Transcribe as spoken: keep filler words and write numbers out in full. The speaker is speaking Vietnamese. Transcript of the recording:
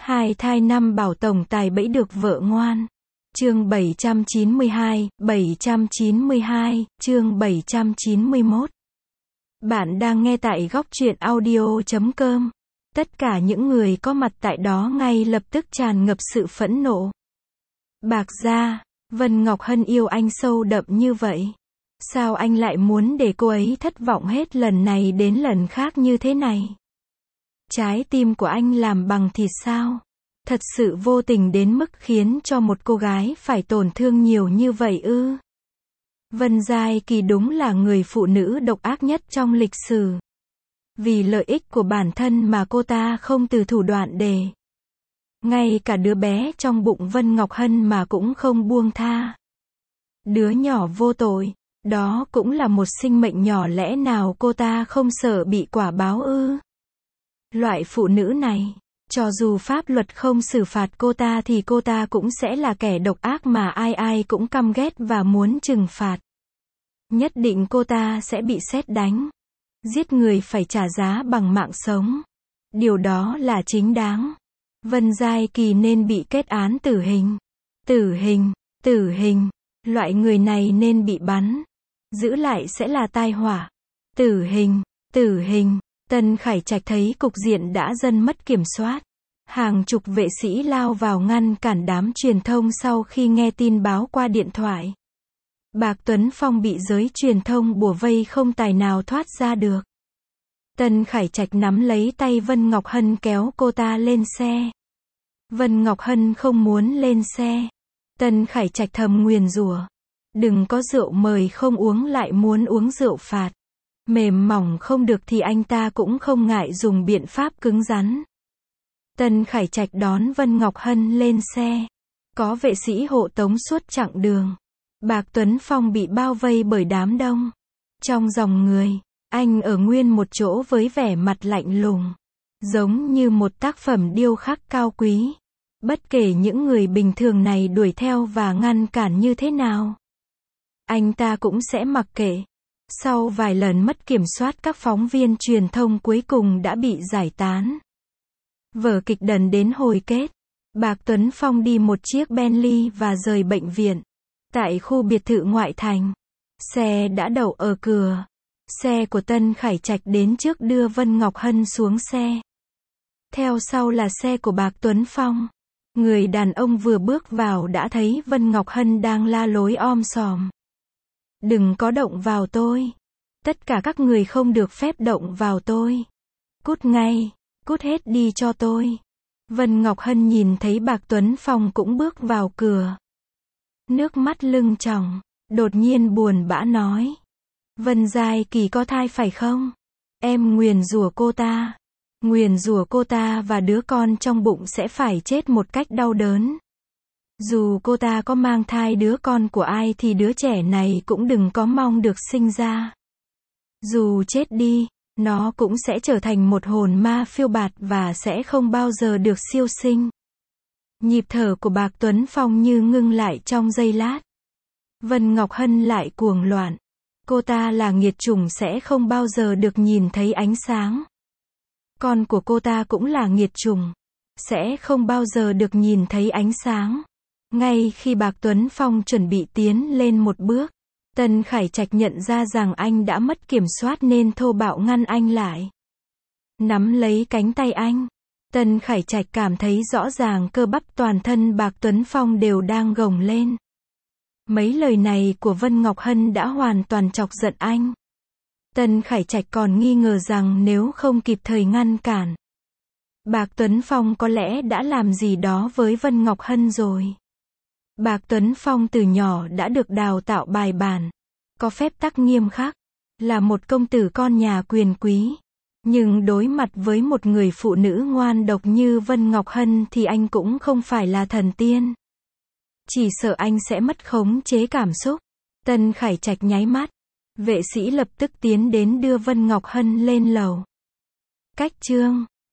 Hai thai năm bảo tổng tài bẫy được vợ ngoan. Chương bảy trăm chín mươi hai, bảy trăm chín mươi hai, chương bảy trăm chín mươi mốt. Bạn đang nghe tại góc truyện audio chấm com. Tất cả những người có mặt tại đó ngay lập tức tràn ngập sự phẫn nộ. Bạc gia, Vân Ngọc Hân yêu anh sâu đậm như vậy. Sao anh lại muốn để cô ấy thất vọng hết lần này đến lần khác như thế này? Trái tim của anh làm bằng thịt sao? Thật sự vô tình đến mức khiến cho một cô gái phải tổn thương nhiều như vậy ư? Vân Giai Kỳ đúng là người phụ nữ độc ác nhất trong lịch sử. Vì lợi ích của bản thân mà cô ta không từ thủ đoạn để. Ngay cả đứa bé trong bụng Vân Ngọc Hân mà cũng không buông tha. Đứa nhỏ vô tội, đó cũng là một sinh mệnh nhỏ, lẽ nào cô ta không sợ bị quả báo ư? Loại phụ nữ này, cho dù pháp luật không xử phạt cô ta thì cô ta cũng sẽ là kẻ độc ác mà ai ai cũng căm ghét và muốn trừng phạt. Nhất định cô ta sẽ bị sét đánh. Giết người phải trả giá bằng mạng sống. Điều đó là chính đáng. Vân Giai Kỳ nên bị kết án tử hình. Tử hình, tử hình. Loại người này nên bị bắn. Giữ lại sẽ là tai họa. Tử hình, tử hình. Tân Khải Trạch thấy cục diện đã dần mất kiểm soát. Hàng chục vệ sĩ lao vào ngăn cản đám truyền thông sau khi nghe tin báo qua điện thoại. Bạc Tuấn Phong bị giới truyền thông bủa vây không tài nào thoát ra được. Tân Khải Trạch nắm lấy tay Vân Ngọc Hân kéo cô ta lên xe. Vân Ngọc Hân không muốn lên xe. Tân Khải Trạch thầm nguyền rủa. Đừng có rượu mời không uống lại muốn uống rượu phạt. Mềm mỏng không được thì anh ta cũng không ngại dùng biện pháp cứng rắn. Tân Khải Trạch đón Vân Ngọc Hân lên xe. Có vệ sĩ hộ tống suốt chặng đường. Bạc Tuấn Phong bị bao vây bởi đám đông. Trong dòng người, anh ở nguyên một chỗ với vẻ mặt lạnh lùng. Giống như một tác phẩm điêu khắc cao quý. Bất kể những người bình thường này đuổi theo và ngăn cản như thế nào, anh ta cũng sẽ mặc kệ. Sau vài lần mất kiểm soát, các phóng viên truyền thông cuối cùng đã bị giải tán. Vở kịch đần đến hồi kết. Bạc Tuấn Phong đi một chiếc Bentley và rời bệnh viện. Tại khu biệt thự ngoại thành, xe đã đậu ở cửa. Xe của Tân Khải Trạch đến trước đưa Vân Ngọc Hân xuống xe. Theo sau là xe của Bạc Tuấn Phong. Người đàn ông vừa bước vào đã thấy Vân Ngọc Hân đang la lối om sòm. Đừng có động vào tôi. Tất cả các người không được phép động vào tôi. Cút ngay, cút hết đi cho tôi. Vân Ngọc Hân nhìn thấy Bạc Tuấn Phong cũng bước vào cửa. Nước mắt lưng tròng, đột nhiên buồn bã nói. Vân Giai Kỳ có thai phải không? Em nguyền rủa cô ta. Nguyền rủa cô ta và đứa con trong bụng sẽ phải chết một cách đau đớn. Dù cô ta có mang thai đứa con của ai thì đứa trẻ này cũng đừng có mong được sinh ra. Dù chết đi, nó cũng sẽ trở thành một hồn ma phiêu bạt và sẽ không bao giờ được siêu sinh. Nhịp thở của Bạc Tuấn Phong như ngưng lại trong giây lát. Vân Ngọc Hân lại cuồng loạn. Cô ta là nghiệt chủng sẽ không bao giờ được nhìn thấy ánh sáng. Con của cô ta cũng là nghiệt chủng, sẽ không bao giờ được nhìn thấy ánh sáng. Ngay khi Bạc Tuấn Phong chuẩn bị tiến lên một bước, Tân Khải Trạch nhận ra rằng anh đã mất kiểm soát nên thô bạo ngăn anh lại. Nắm lấy cánh tay anh, Tân Khải Trạch cảm thấy rõ ràng cơ bắp toàn thân Bạc Tuấn Phong đều đang gồng lên. Mấy lời này của Vân Ngọc Hân đã hoàn toàn chọc giận anh. Tân Khải Trạch còn nghi ngờ rằng nếu không kịp thời ngăn cản, Bạc Tuấn Phong có lẽ đã làm gì đó với Vân Ngọc Hân rồi. Bạc Tuấn Phong từ nhỏ đã được đào tạo bài bản, có phép tắc nghiêm khắc, là một công tử con nhà quyền quý. Nhưng đối mặt với một người phụ nữ ngoan độc như Vân Ngọc Hân thì anh cũng không phải là thần tiên. Chỉ sợ anh sẽ mất khống chế cảm xúc. Tân Khải Trạch nháy mắt. Vệ sĩ lập tức tiến đến đưa Vân Ngọc Hân lên lầu. Cách chương